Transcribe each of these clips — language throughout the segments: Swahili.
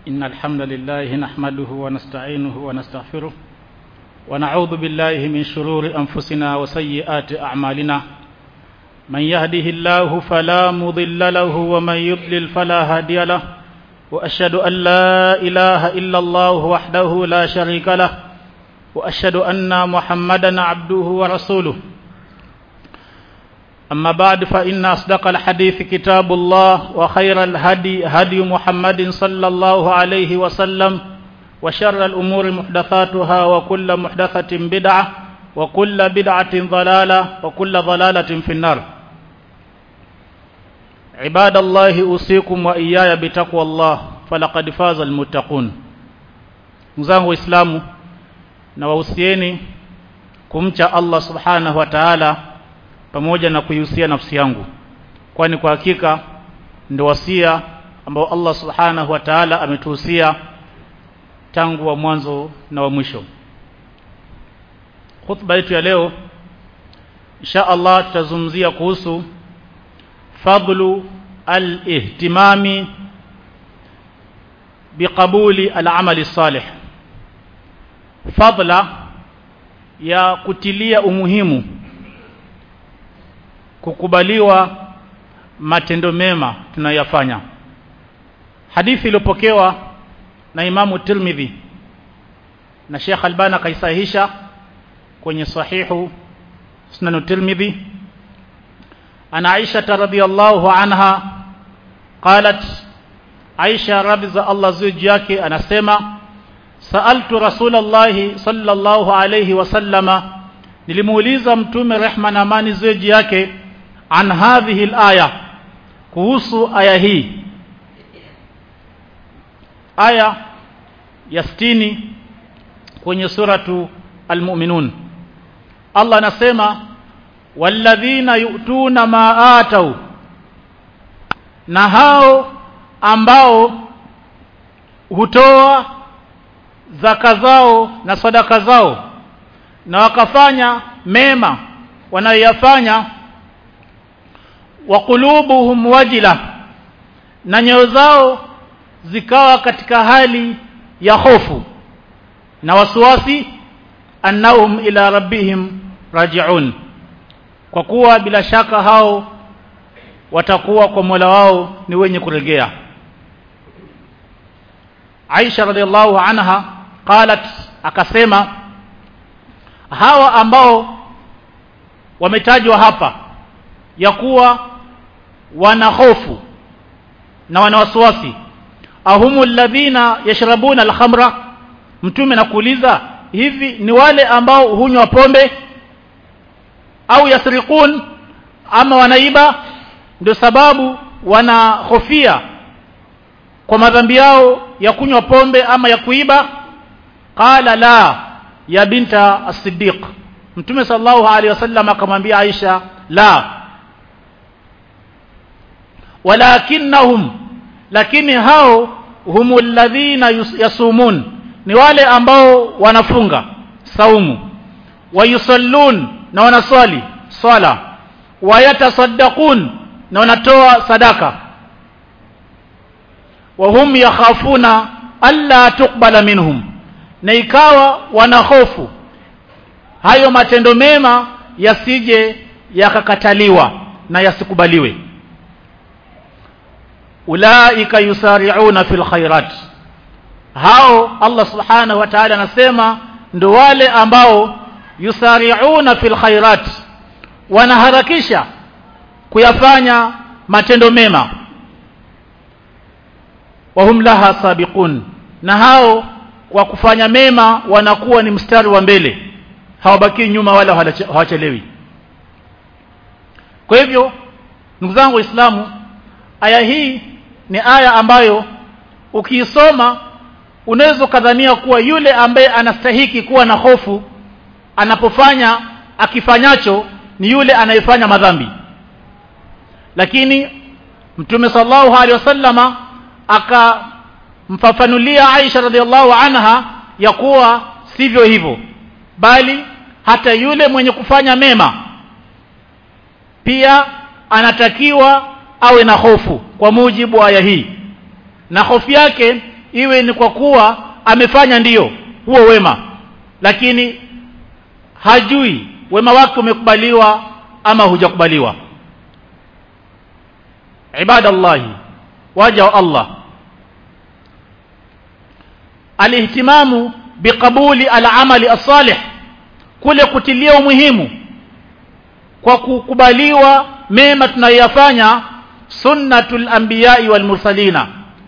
إن الحمد لله نحمده ونستعينه ونستغفره ونعوذ بالله من شرور أنفسنا وسيئات أعمالنا من يهده الله فلا مضل له ومن يضلل فلا هادي له وأشهد أن لا إله إلا الله وحده لا شريك له وأشهد أن محمدا عبده ورسوله أما بعد فإن أصدق الحديث كتاب الله وخير الهدي هدي محمد صلى الله عليه وسلم وشر الأمور محدثاتها وكل محدثة بدعة وكل بدعة ضلالة وكل ضلالة في النار. عباد الله أوصيكم وإياي بتقوى الله فلقد فاز المتقون. Mzangu Waislamu, na wahusieni kumcha Allah subhanahu wa ta'ala pamoja na kuihusia nafsi yangu, kwani kwa hakika ndio wasia ambao Allah subhanahu wa ta'ala ametuhusia tangu wa mwanzo na wa mwisho. Khutba yetu ya leo insha Allah tutazungumzia kuhusu fadlu al-ihtimami biqabuli al-amali salih, fadla ya kutilia umuhimu kukubaliwa matendo mema tunayofanya. Hadithi iliyopokewa na Imamu Tirmidhi na Sheikh Albani kaisahihisha kwenye sahihu Sunan Tirmidhi, ana Aisha radhiyallahu anha qalat, Aisha radhiya Allah zuji yake anasema, sa'altu Rasulullah sallallahu alayhi wasallama, nilimuuliza mtume rehma na amani zuji yake, an hadhihi al-aya, kuhusu aya hii, aya ya 60 kwenye suratu al-Mu'minun. Allah anasema, walladhina yu'tuna ma atau, na hao ambao hutoa zaka zao na sadaka zao na wakafanya mema wanayoyafanya, wa qulubuhum wajila, na nyoyo zao zikawa katika hali ya hofu na wasiwasi, annahum ila rabbihim raji'un, kwa kuwa bila shaka hao watakuwa kwa Mola wao ni wenye kurejea. Aisha radhiallahu anha qalat, akasema hawa ambao wametajwa hapa ya kuwa wana hofu na wana wasiwasi, ahumul ladhina yashrabuna al-khamra, mtume nakuuliza, hivi ni wale ambao hunywa pombe, au yasriqun, ama wanaiba, ndio sababu wanahofia kwa madhambi yao ya kunywa pombe ama ya kuiba? Qala la ya binta as-Siddiq, mtume sallallahu alaihi wasallam akamwambia Aisha, la, walakinnahum, lakini hao humul ladhina yasumun, ni wale ambao wanafunga saumu, wayusallun, na wanaswali swala, wayatasaddaqun, na wanatoa sadaka, wahum yakhafuna alla tuqbala minhum, na ikawa wanahofu hayo matendo mema yasije yakakataliwa na yasikubaliwe. Ulaika yusari'una fil khairat, hao Allah subhanahu wa ta'ala anasema ndio wale ambao yusari'una fil khairat, wanaharakisha kuyafanya matendo mema, wahum laha sabiqun, na hao kwa kufanya mema wanakuwa ni mstari wa mbele, hawabaki nyuma wala hawachelewi. Kwa hivyo ndugu zangu Waislamu, aya hii ni aya ambayo ukiisoma unaweza kadhania kuwa yule ambaye anastahiki kuwa na hofu anapofanya akifanyacho ni yule anayefanya madhambi, lakini mtume sallallahu alaihi wasallama akamfafanulia Aisha radhiallahu anha ya kuwa sivyo hivyo, bali hata yule mwenye kufanya mema pia anatakiwa awe na hofu kwa mujibu wa aya hii, na hofu yake iwe ni kwa kuwa amefanya ndiyo huo wema, lakini hajui wema wake umekubaliwa ama hujakubaliwa. Ibadallahi, waja wa Allah, alihtimamu biqabuli al-amali as-salih, kule kutilia umuhimu kwa kukubaliwa mema tunayoyafanya, sunnatul anbiya'i wal mursalina,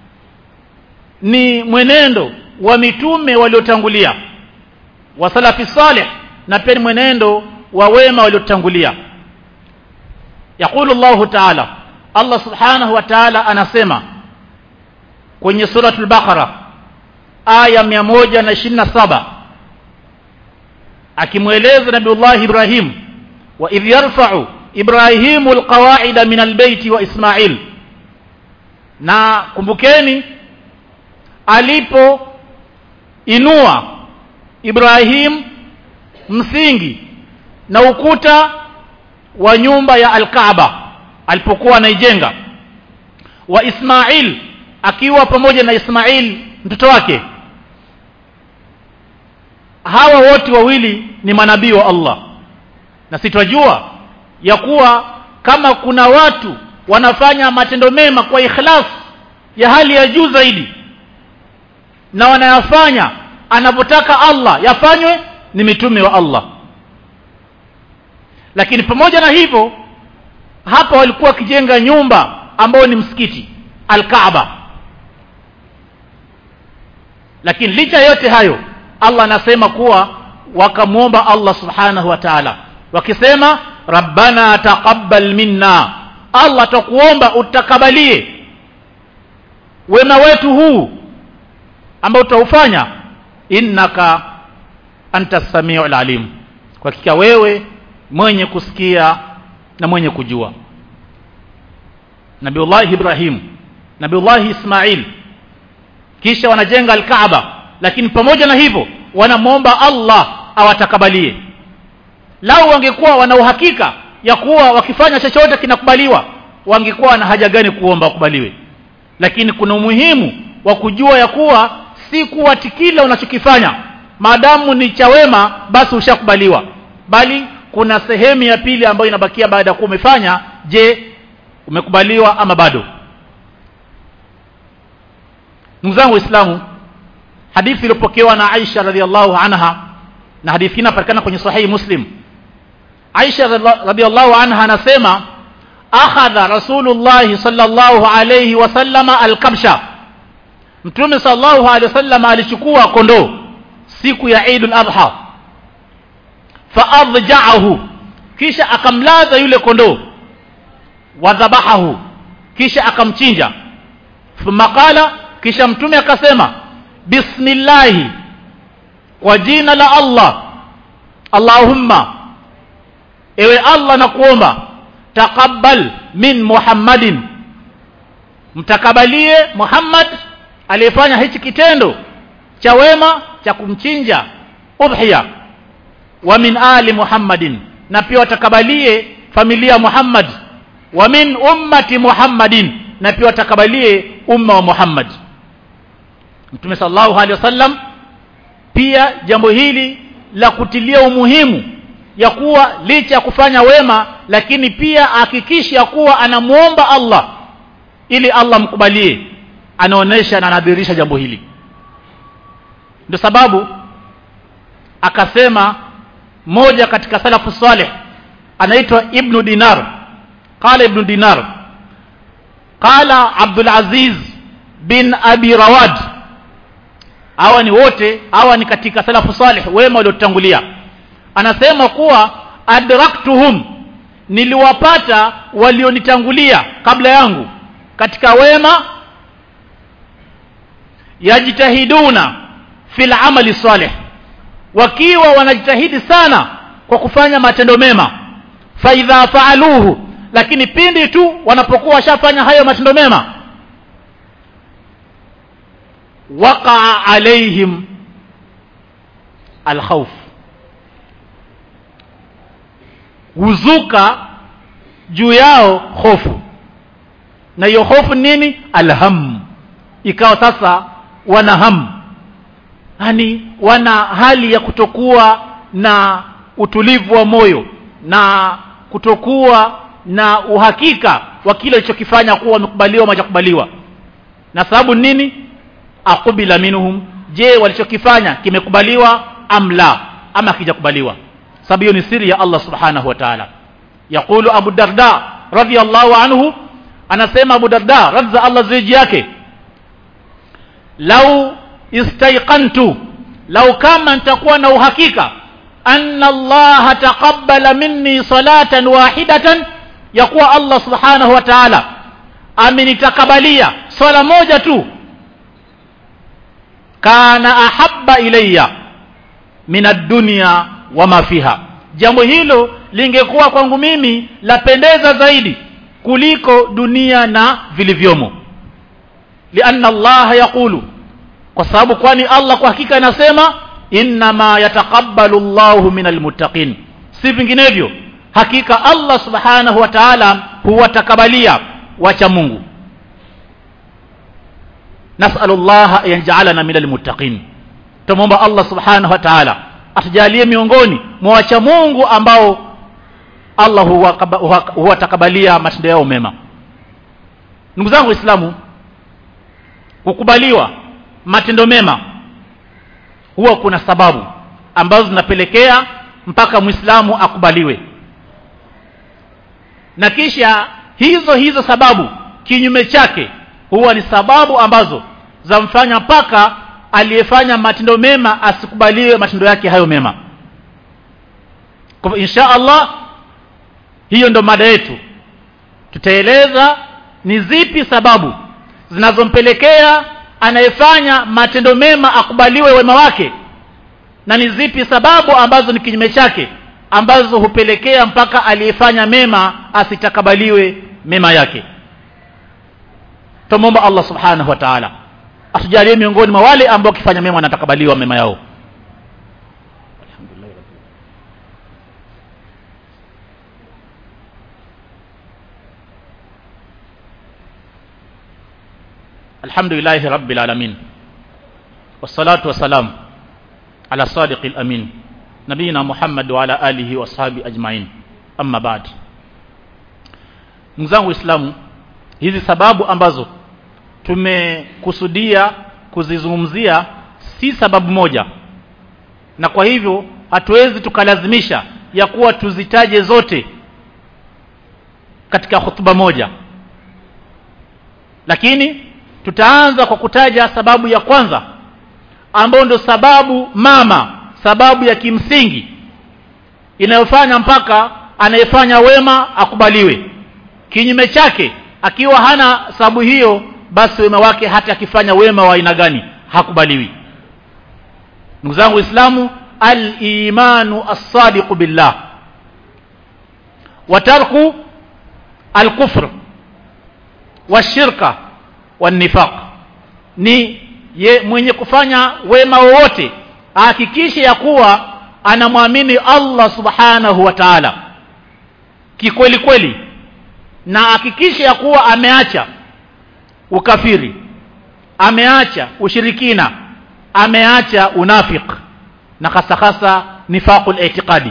ni mwenendo wa mitume waliotangulia, wa salafi salih, na pia mwenendo wa wema waliotangulia. Yaqulu Allah ta'ala, Allah subhanahu wa ta'ala anasema kwenye suratul Baqara aya 127, akimweleza Nabiullah Ibrahim, wa idh yarfa'u Ibrahimu alqawa'ida min albayti wa Ismail, na kumbukeni alipo inua Ibrahim msingi na ukuta wa nyumba ya al-Kaaba alipokuwa anaijenga, wa Ismail akiwa pamoja na Ismail mtoto wake. Hawa wote wawili ni manabii wa Allah, na sitwajua ya kuwa kama kuna watu wanafanya matendo mema kwa ikhlas ya hali ya juu zaidi na wanayafanya anapotaka Allah yafanywe, ni mitume wa Allah. Lakini pamoja na hivyo, hapa walikuwa wakijenga nyumba ambayo ni msikiti al-Kaaba. Lakini licha yote hayo, Allah anasema kuwa wakamuomba Allah subhanahu wa ta'ala wakisema, rabbana taqabbal minna, Allah tukuomba utakabalie wema wetu huu ambao tutaufanya, innaka antas samiul alim, kwa hakika wewe mwenye kusikia na mwenye kujua. Nabiullah Ibrahim, Nabiullah Ismail kisha wanajenga al-Kaaba, lakini pamoja na hivyo wanamuomba Allah awatakabalie. Lao wangekuwa wana uhakika ya kuwa wakifanya chochote kinakubaliwa, wangekuwa na haja gani kuomba wakubaliwe? Lakini kuna umuhimu wa kujua ya kuwa si kuwa kila unachokifanya maadamu ni cha wema basi ushakubaliwa, bali kuna sehemu ya pili ambayo inabakia baada ya kuwa umefanya. Je, umekubaliwa ama bado? Ndugu zangu Waislamu, hadithi iliyopokewa na Aisha radhiallahu anha, na hadithi inapatikana kwenye sahihi Muslim. Aisha radhiallahu anha anasema, akhadha Rasulullah sallallahu alayhi wasallam al-kabsha, Mtume sallallahu alayhi wasallam alichukua kondoo siku ya Eid al-Adha, fa adja'ahu, kisha akamlaza yule kondoo, wa dhabahahu, kisha akamchinja. Thumma qala, kisha Mtume akasema, bismillah, kwa jina la Allah, Allahumma, ewe Allah nakuomba, taqabbal min Muhammadin, mtakabalie Muhammad aliyefanya hichi kitendo cha wema cha kumchinja udhiya, wa min ali Muhammadin, na pia watakabalie familia Muhammad, wa min ummati Muhammadin, na pia watakabalie umma wa Muhammad. Mtume sallallahu alaihi wasallam pia jambo hili la kutilia umuhimu ya kuwa licha ya kufanya wema, lakini pia hakikisha kuwa anamuomba Allah ili Allah mkubalie, anaonesha na anadhihirisha jambo hili. Ndio sababu akasema moja katika salafu salih anaitwa Ibn Dinar, qala Ibn Dinar, qala Abdul Aziz bin Abi Rawad. Hawa ni wote, hawa ni katika salafu salih wema waliotangulia. Anasema kuwa adraktuhum, niliwapata walionitangulia kabla yangu katika wema, yajitahiduna fil amali salih, wakiwa wanajitahidi sana kwa kufanya matendo mema. Fa idha faaluhu, lakini pindi tu wanapokuwa washafanya hayo matendo mema, waqa'a alaihim alkhawf, huzuka juu yao hofu. Na hiyo hofu nini? Alham. Ikawa sasa wana hamu, yani wana hali ya kutokuwa na utulivu wa moyo na kutokuwa na uhakika wa kile alichokifanya kuwa wamekubaliwa ama hajakubaliwa. Na sababu nini? Aqbila minhum, je walichokifanya kimekubaliwa amla ama hakijakubaliwa? Sababu hiyo ni siri ya Allah subhanahu wa ta'ala. Yaqulu Abu Darda radhiyallahu anhu, anasema Abu Darda radza Allah ziji yake, lau istayqantu, lau kama nitakuwa na uhakika anna Allah taqabbala minni salatan wahidatan, ya kuwa Allah subhanahu wa ta'ala amenitakabalia swala moja tu, kana ahabba ilayya min ad-dunya wa ma fiha, jambo hilo lingekuwa kwangu mimi lapendeza zaidi kuliko dunia na vilivyomo. Lianna Allah yaqulu, kwa sababu kwani Allah kwa hakika anasema, innama yataqabbalu Allahu minal muttaqin, si vinginevyo hakika Allah subhanahu wa ta'ala huwatakabalia wacha Mungu. Nas'alullaha yanja'alana minal muttaqin, tumuomba Allah subhanahu wa ta'ala atujalie miongoni mwa wacha Mungu ambao Allah huwatakabalia matendo yao mema. Ndugu zangu Waislamu, kukubaliwa matendo mema huwa kuna sababu ambazo zinapelekea mpaka Muislamu akubaliwe, na kisha hizo sababu kinyume chake huwa ni sababu ambazo zamfanya mpaka aliyefanya matendo mema asikubaliwe matendo yake hayo mema. Kwa insha Allah, hiyo ndo mada yetu. Tutaeleza ni zipi sababu zinazompelekea anayefanya matendo mema akubaliwe wema wake, na ni zipi sababu ambazo ni kinyume chake ambazo hupelekea mpaka aliyefanya mema asitakabaliwe mema yake. Tumomba Allah subhanahu wa ta'ala atujalie miongoni mwa wale ambao kifanya mema wanatakabaliwa mema yao. Alhamdulillahi rabbil alamin, wassalatu wassalamu ala sadiqil amin, nabiyina Muhammad wa ala alihi wa sahbihi ajma'in, amma ba'd. Ndugu zangu Waislamu, hizi sababu ambazo tumekusudia kuzizungumzia si sababu moja, na kwa hivyo hatuwezi tukalazimisha ya kuwa tuzitaje zote katika hutuba moja, lakini tutaanza kwa kutaja sababu ya kwanza ambayo ndio sababu mama, sababu ya kimsingi inayofanya mpaka anayefanya wema akubaliwe. Kinyume chake, akiwa hana sababu hiyo, basi wema wake hata akifanya wema wa aina gani hakubaliwi. Ndugu zangu Waislamu, al-imanu as-sadiq billah wa tarku al-kufr wa shirka wa nifaq, ni mwenye kufanya wema wowote ahakikishe ya kuwa anamwamini Allah subhanahu wa ta'ala kikweli kweli, na hakikishe ya kuwa ameacha ukafiri, ameacha ushirikina, ameacha unafik, na hasa nifaqul i'tiqadi.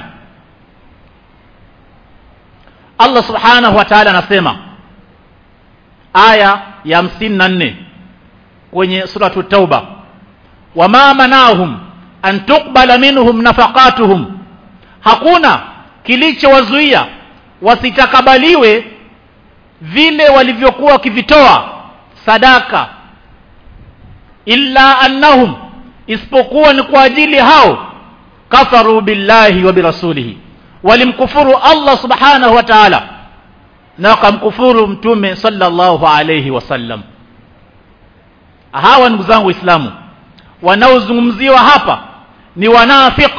Allah subhanahu wa ta'ala anasema aya ya 54 kwenye suratu Tauba, wama manahum an tuqbala minhum nafaqatuhum, hakuna kilichowazuia wasitakabaliwe vile walivyokuwa kivitoa sadaka, illa annahum, isipokuwa ni kwa ajili hao, kafaru billahi wa birasulihi, walimkufuru Allah subhanahu wa ta'ala na wakamkufuru mtume sallallahu alayhi wasallam. Hawa ndugu zangu Waislamu wanaozungumziwa hapa ni wanafiki.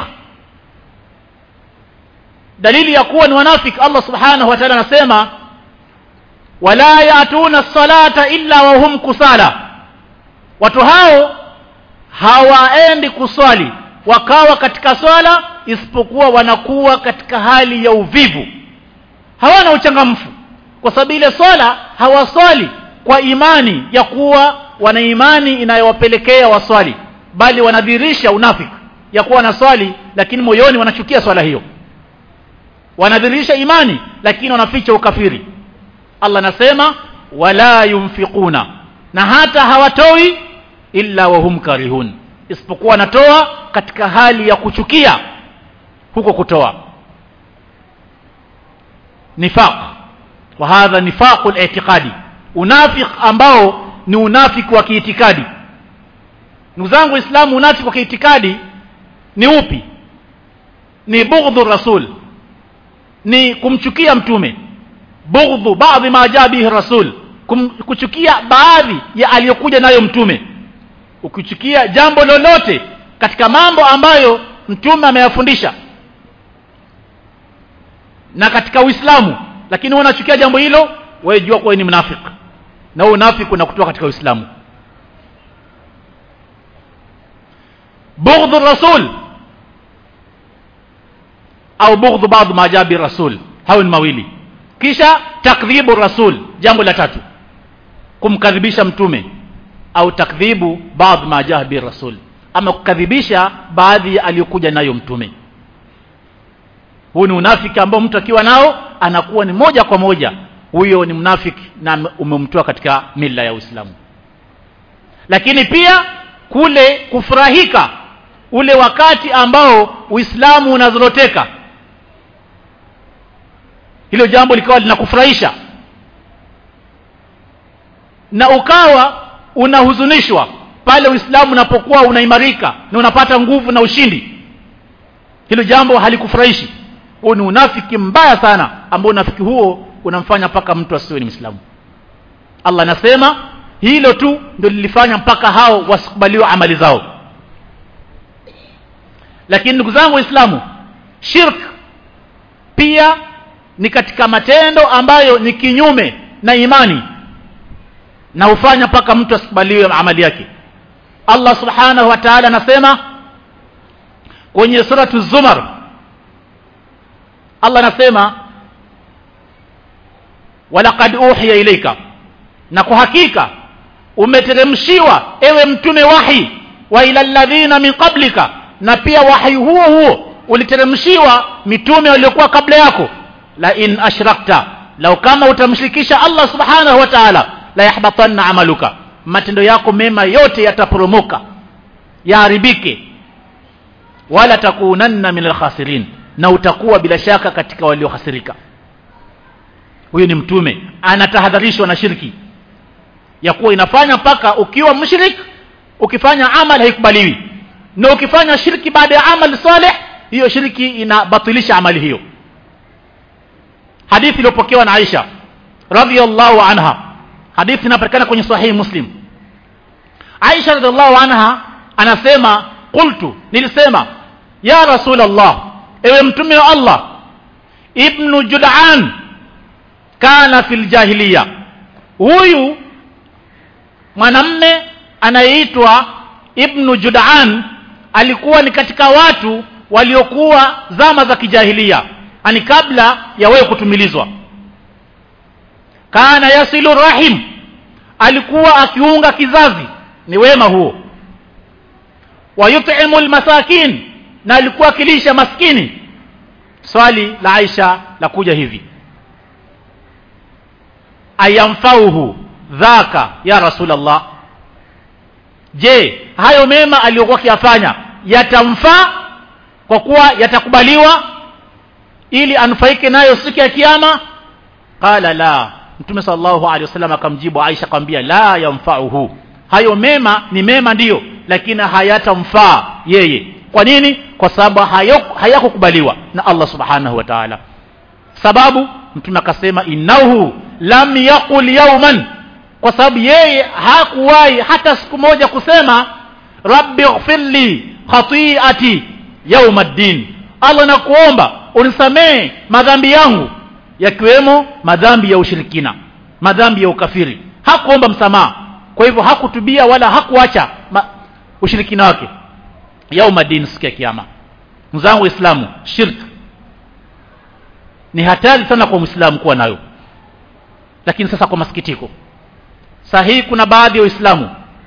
Dalili ya kuwa ni wanafiki, Allah subhanahu wa ta'ala anasema, wala yatuna as-salata illa wa hum kusala, watu hao hawaendi kuswali wakawa katika swala isipokuwa wanakuwa katika hali ya uvivu, hawana uchangamfu, kwa sababu ile swala hawaswali kwa imani ya kuwa wana imani inayowapelekea waswali, bali wanadhihirisha unafiki ya kuwa na swali lakini moyoni wanachukia swala hiyo. Wanadhihirisha imani lakini wanaficha ukafiri. Allah anasema wala yunfiquna, na hata hawatoi illa wahum karihun, isipokuwa wanatoa katika hali ya kuchukia huko kutoa. Nifaq, wa hadha nifaqul i'tiqadi, unafiki ambao ni unafiki wa kiitikadi. Ndugu zangu Waislamu, unafiki wa kiitikadi ni upi? Ni bughdhu rasul, ni kumchukia mtume. Bughdhu baadhi ma jaa bihi rasul, kuchukia baadhi ya aliyokuja nayo mtume. Ukichukia jambo lolote katika mambo ambayo mtume ameyafundisha na katika Uislamu, lakini unachukia jambo hilo, wewe jua kwa ni mnafiki, na unafiki unakutoa katika Uislamu. Bughdhu rasul au bughdhu baadhi ma jaa bihi rasul, hao ni mawili. Kisha takdhibu rasul, jambo la tatu, kumkadhibisha mtume, au takdhibu baadhi ma jaa bihi rasul, ama kukadhibisha baadhi aliyokuja nayo mtume. Huu ni unafiki ambao mtu akiwa nao anakuwa ni moja kwa moja huyo ni mnafiki na umemtoa katika mila ya Uislamu. Lakini pia kule kufurahika ule wakati ambao Uislamu unazoroteka, hilo jambo likawa linakufurahisha na ukawa unahuzunishwa pale Uislamu unapokuwa unaimarika na unapata nguvu na ushindi, hilo jambo halikufurahishi. Huo ni unafiki mbaya sana, ambao unafiki huo unamfanya mpaka mtu asiwe ni Muislamu. Allah anasema hilo tu ndio lilifanya mpaka hao wasikubaliwe amali zao. Lakini ndugu zangu Waislamu, shirk pia ni katika matendo ambayo ni kinyume na imani na hufanya mpaka mtu asikubaliwe amali yake. Allah subhanahu wa ta'ala anasema kwenye suratu Zumar, Allah anasema walaqad uhiya ilayka, na kwa hakika umeteremshiwa ewe mtume wahi, wa ila alladhina min qablika, na pia wahi huo uliteremshiwa mitume waliokuwa kabla yako. La in ashrakta, lau kama utamshirikisha Allah subhanahu wa ta'ala, la yahbatanna amaluka, matendo yako mema yote yataporomoka, yaharibike. Wala takunanna minal khasirin, na utakuwa bila shaka katika waliohasirika. Huyo ni mtume anatahadharishwa na shirki, ya kuwa inafanya mpaka ukiwa mushrik ukifanya amal haikubaliwi, na ukifanya shirki baada ya amal salih, hiyo shirki inabatilisha amali hiyo. Hadithi iliyopokewa na Aisha radhiyallahu anha, hadithi inapatikana kwenye sahihi Muslim. Aisha radhiyallahu anha anasema qultu, nilisema ya Rasulullah, ewe mtume wa Allah, ibnu Jud'an kana fil jahiliya, huyu mwanamme anayeitwa ibnu Jud'an alikuwa ni katika watu waliokuwa zama za kijahilia, ani kabla ya wewe kutumilizwa. Kana yasilu rahim, alikuwa akiunga kizazi, ni wema huo. Wa yut'imu almasakin, na alikuwa akilisha maskini. Swali la Aisha la kuja hivi, ayamfauhu dhaka ya Rasulullah, je, hayo mema aliyokuwa akiyafanya yatamfaa, kwa kuwa yatakubaliwa ili anufaike nayo siku ya kiyama? Qala la, Mtume sallallahu alaihi wasallam akamjibu Aisha akamwambia la yamfauhu, hayo mema ni mema ndiyo, lakini hayatamfaa yeye. Kwa nini? Kwa sababu hayakukubaliwa na Allah subhanahu wa ta'ala. Sababu Mtume akasema innahu lam yaqul yawman, kwa sababu yeye hakuwahi hata siku moja kusema rabbi ighfirli khati'ati yawmiddin, Allah nakuomba unisamee madhambi yangu, yakiwemo madhambi ya ushirikina, madhambi ya ukafiri. Hakuomba msamaha, kwa hivyo hakutubia wala hakuacha ushirikina wake yawmiddin, siku ya kiyama. Mzangu Waislamu, shirk ni hatari sana kwa Muislamu kuwa nayo. Lakini sasa kwa masikitiko, sahihi kuna baadhi ya Waislamu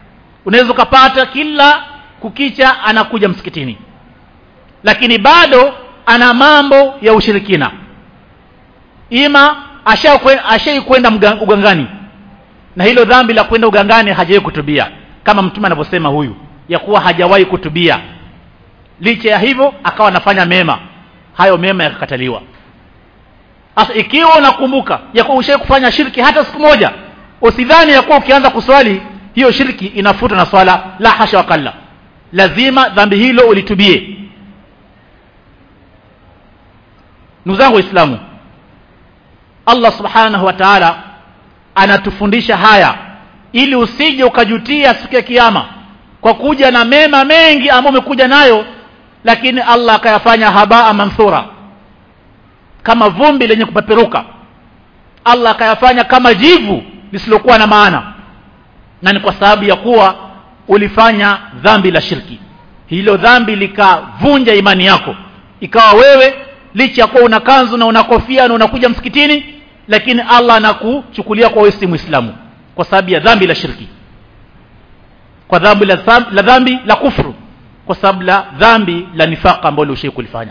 unaweza kupata kila kukicha anakuja msikitini, lakini bado ana mambo ya ushirikina. Ima ashakwenda ugangani, na hilo dhambi la kwenda ugangani hajawahi kutubia, kama mtume anavyosema huyu ya kuwa hajawahi kutubia. Licha ya hivyo akawa anafanya mema, hayo mema yakakataliwa. Sasa ikiwa unakumbuka ya kuwa ushawahi kufanya shirki hata siku moja, usidhani ya kuwa ukianza kuswali hiyo shirki inafuta na swala. La hasha wakalla, lazima dhambi hilo ulitubie. Ndugu zangu Waislamu, Allah subhanahu wa ta'ala anatufundisha haya ili usije ukajutia siku ya kiyama kwa kuja na mema mengi ambayo umekuja nayo, lakini Allah akayafanya habaa manthura, kama vumbi lenye kupeperuka. Allah akayafanya kama jivu lisilokuwa na maana, na ni kwa sababu ya kuwa ulifanya dhambi la shirki. Hilo dhambi likavunja imani yako, ikawa wewe licha ya kuwa una kanzu na una kofia na unakuja msikitini, lakini Allah anakuchukulia kwa wewe si Muislamu kwa sababu ya dhambi la shirki, kwa dhambi la kufru, kwa sababu la dhambi la nifaq ambalo ushakulifanya.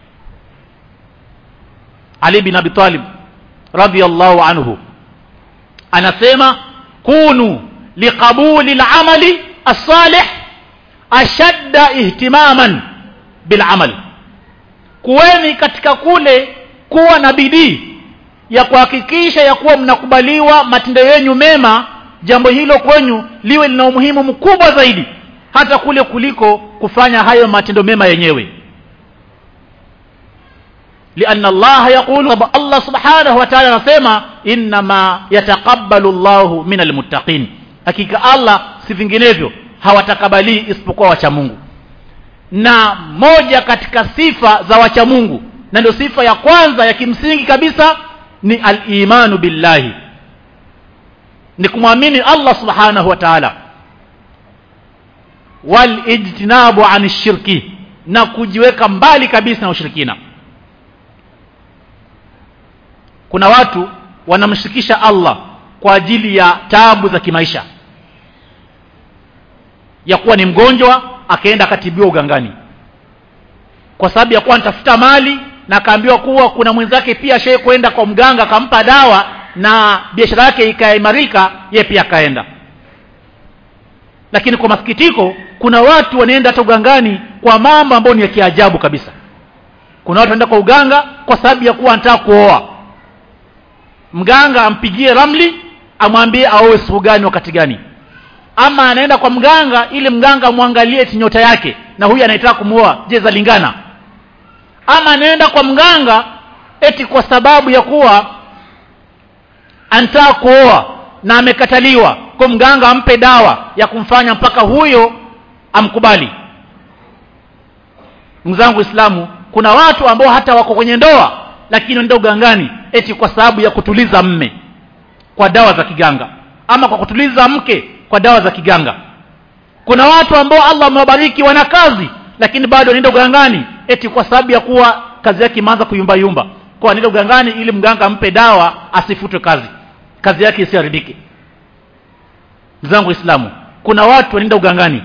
Ali bin Abi Talib radhiyallahu anhu anasema, kunu liqabuli al-amali as-salih ashadda ihtimaman bil amal, kuweni katika kule kuwa na bidii ya kuhakikisha ya kuwa mnakubaliwa matendo yenu mema, jambo hilo kwenyu liwe lina umuhimu mkubwa zaidi hata kule kuliko kufanya hayo matendo mema yenyewe. Lianna Allah yaqulu, Allah subhanahu wa ta'ala anasema, inma yataqabbalu Allahu minal muttaqin, hakika Allah si vinginevyo hawatakabali isipokuwa wacha Mungu. Na moja katika sifa za wacha Mungu, na ndio sifa ya kwanza ya kimsingi kabisa, ni al-imanu billahi, ni kumwamini Allah subhanahu wa ta'ala, wal ijtinabu anish shirki, na kujiweka mbali kabisa na ushirikina. Kuna watu wanamshirikisha Allah kwa ajili ya taabu za kimaisha, ya kuwa ni mgonjwa akaenda akatibiwa ugangani kwa sababu ya kuwa anatafuta mali, na akaambiwa kuwa kuna mwenzake pia shehe kwenda kwa mganga akampa dawa na biashara yake ikaimarika, yeye pia akaenda. Lakini kwa masikitiko, kuna watu wanaenda hata ugangani kwa mambo ambayo ni ya kiajabu kabisa. Kuna watu wanaenda kwa uganga kwa sababu ya kuwa anataka kuoa, mganga ampigie ramli amwambie aoe siku gani wakati gani, ama anaenda kwa mganga ili mganga amwangalie nyota yake na huyu anataka kumuoa, je zalingana. Ama anaenda kwa mganga eti kwa sababu ya kuwa anataka kuoa na amekataliwa, kwa mganga ampe dawa ya kumfanya mpaka huyo amkubali. Ndugu zangu Waislamu, kuna watu ambao hata wako kwenye ndoa lakini wanaenda ugangani eti kwa sababu ya kutuliza mme kwa dawa za kiganga, ama kwa kutuliza mke kwa dawa za kiganga. Kuna watu ambao Allah amewabariki wana kazi, lakini bado wanaenda ugangani eti kwa sababu ya kuwa kazi yake imeanza kuyumba yumba, kwa anaenda ugangani ili mganga ampe dawa asifutwe kazi yake isiharibike. Zangu Waislamu, kuna watu wanaenda ugangani,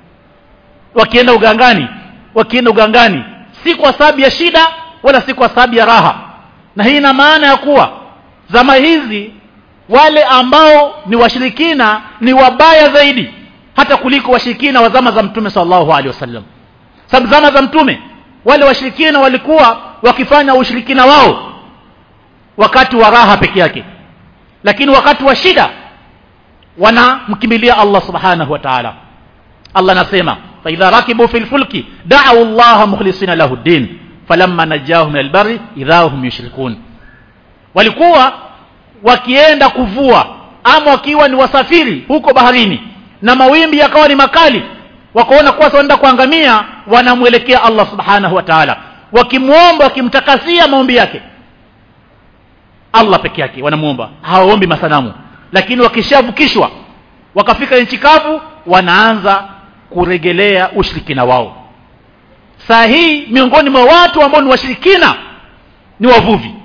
wakienda ugangani si kwa sababu ya shida wala si kwa sababu ya raha. Na hii ina maana ya kuwa zama hizi wale ambao ni washirikina ni wabaya zaidi hata kuliko washirikina wa zama za Mtume sallallahu alaihi wasallam. Sababu zama za Mtume wale washirikina walikuwa wakifanya ushirikina wao wakati wa raha peke yake, lakini wakati wa shida wanamkimbilia Allah subhanahu wa ta'ala. Allah anasema, fa idha rakibu fil fulki da'u Allah mukhlisina lahu ad-din falamma najahum min al-barri idha hum yushrikun. Walikuwa wakienda kuvua ama wakiwa ni wasafiri huko baharini na mawimbi yakawa ni makali, wakaona kuwa wanaenda kuangamia, wanamuelekea Allah subhanahu wa ta'ala wakimuomba, wakimtakasia maombi yake Allah peke yake wanamuomba, hawaombi masanamu. Lakini wakishavukishwa wakafika nchi kavu, wanaanza kuregelea ushirikina wao. Saa hii miongoni mwa watu ambao ni washirikina ni wavuvi.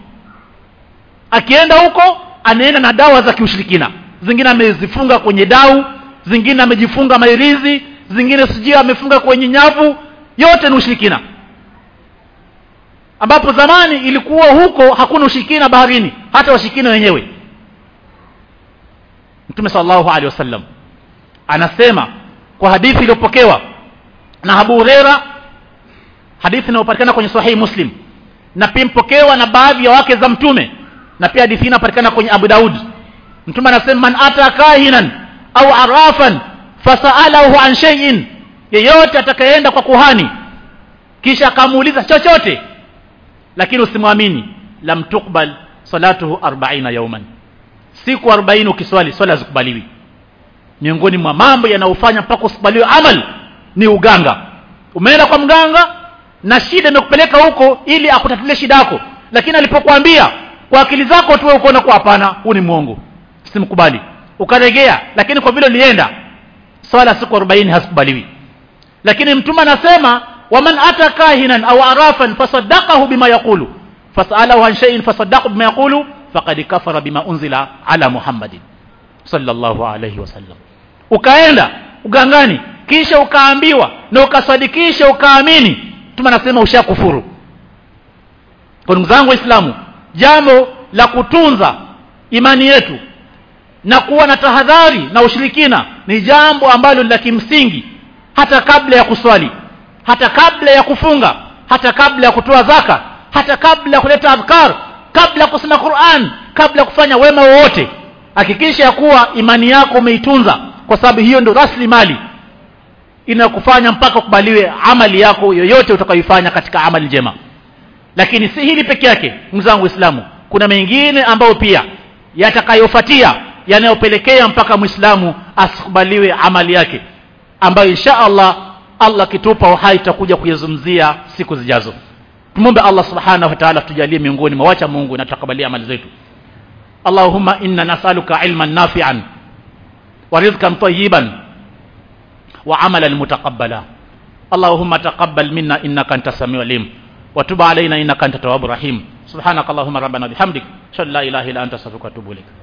Akienda huko anaenda na dawa za kiushirikina, zingine amezifunga kwenye dau, zingine amejifunga mairizi, zingine sijui amefunga kwenye nyavu, yote ni ushirikina. Ambapo zamani ilikuwa huko hakuna ushirikina baharini, hata washirikina wenyewe. Mtume sallallahu alaihi wasallam anasema kwa hadithi iliyopokewa na Abu Huraira, hadithi inayopatikana kwenye Sahih Muslim na pia mpokewa na baadhi ya wake za Mtume, na pia hadithi inapatikana kwenye Abu Daud. Mtume anasema man ata kahinan au arafan fasalahu an shay'in, yeyote atakayeenda kwa kuhani kisha akamuuliza chochote lakini usimwamini, lam tuqbal salatuhu 40 yawman, siku 40 ukiswali swala zikubaliwi. Miongoni mwa mambo yanayofanya mpaka usikubaliwe amal ni uganga. Umeenda kwa mganga na shida imekupeleka huko ili akutatulie shida yako, lakini alipokuambia kwa akili zako tu wewe ukaona kwa hapana, huu ni muongo, simkubali, ukaregea, lakini kwa vile ulienda, swala siku 40 hasikubaliwi. Lakini Mtume anasema waman ata kahinan au arafan fasaddaqahu bima yaqulu fasalahu an shay'in fasaddaqahu bima yaqulu faqad kafara bima unzila ala Muhammadin sallallahu alayhi wasallam. Ukaenda ugangani kisha ukaambiwa na ukasadikisha ukaamini, Mtume anasema ushakufuru. Kwa ndugu zangu Waislamu, jambo la kutunza imani yetu na kuwa na tahadhari na ushirikina ni jambo ambalo la kimsingi, hata kabla ya kuswali, hata kabla ya kufunga, hata kabla ya kutoa zaka, hata kabla ya kuleta adhkar, kabla ya kusoma Qur'an, kabla ya kufanya wema wowote, hakikisha ya kuwa imani yako umeitunza, kwa sababu hiyo ndio rasilimali inakufanya mpaka kubaliwe amali yako yoyote utakayofanya katika amali njema. Lakini si hili peke yake, ndugu zangu Waislamu, kuna mengine ambayo pia yatakayofuatia yanayopelekea mpaka Muislamu asikubaliwe amali yake, ambayo insha Allah kitupa uhai tutakuja kuyazungumzia siku zijazo. Tumombe Allah subhanahu wa ta'ala tujalie miongoni mwa wacha Mungu na tutakabalia amali zetu. Allahumma inna nas'aluka ilman nafi'an wa rizqan tayyiban wa amalan mutaqabbala. Allahumma taqabbal minna innaka antas samiul alim wa tub alaina innaka antat tawwabur rahim. Subhanakallahumma rabbana bihamdik, shalla ilaha illa anta astaghfiruka wa atubu ilaik.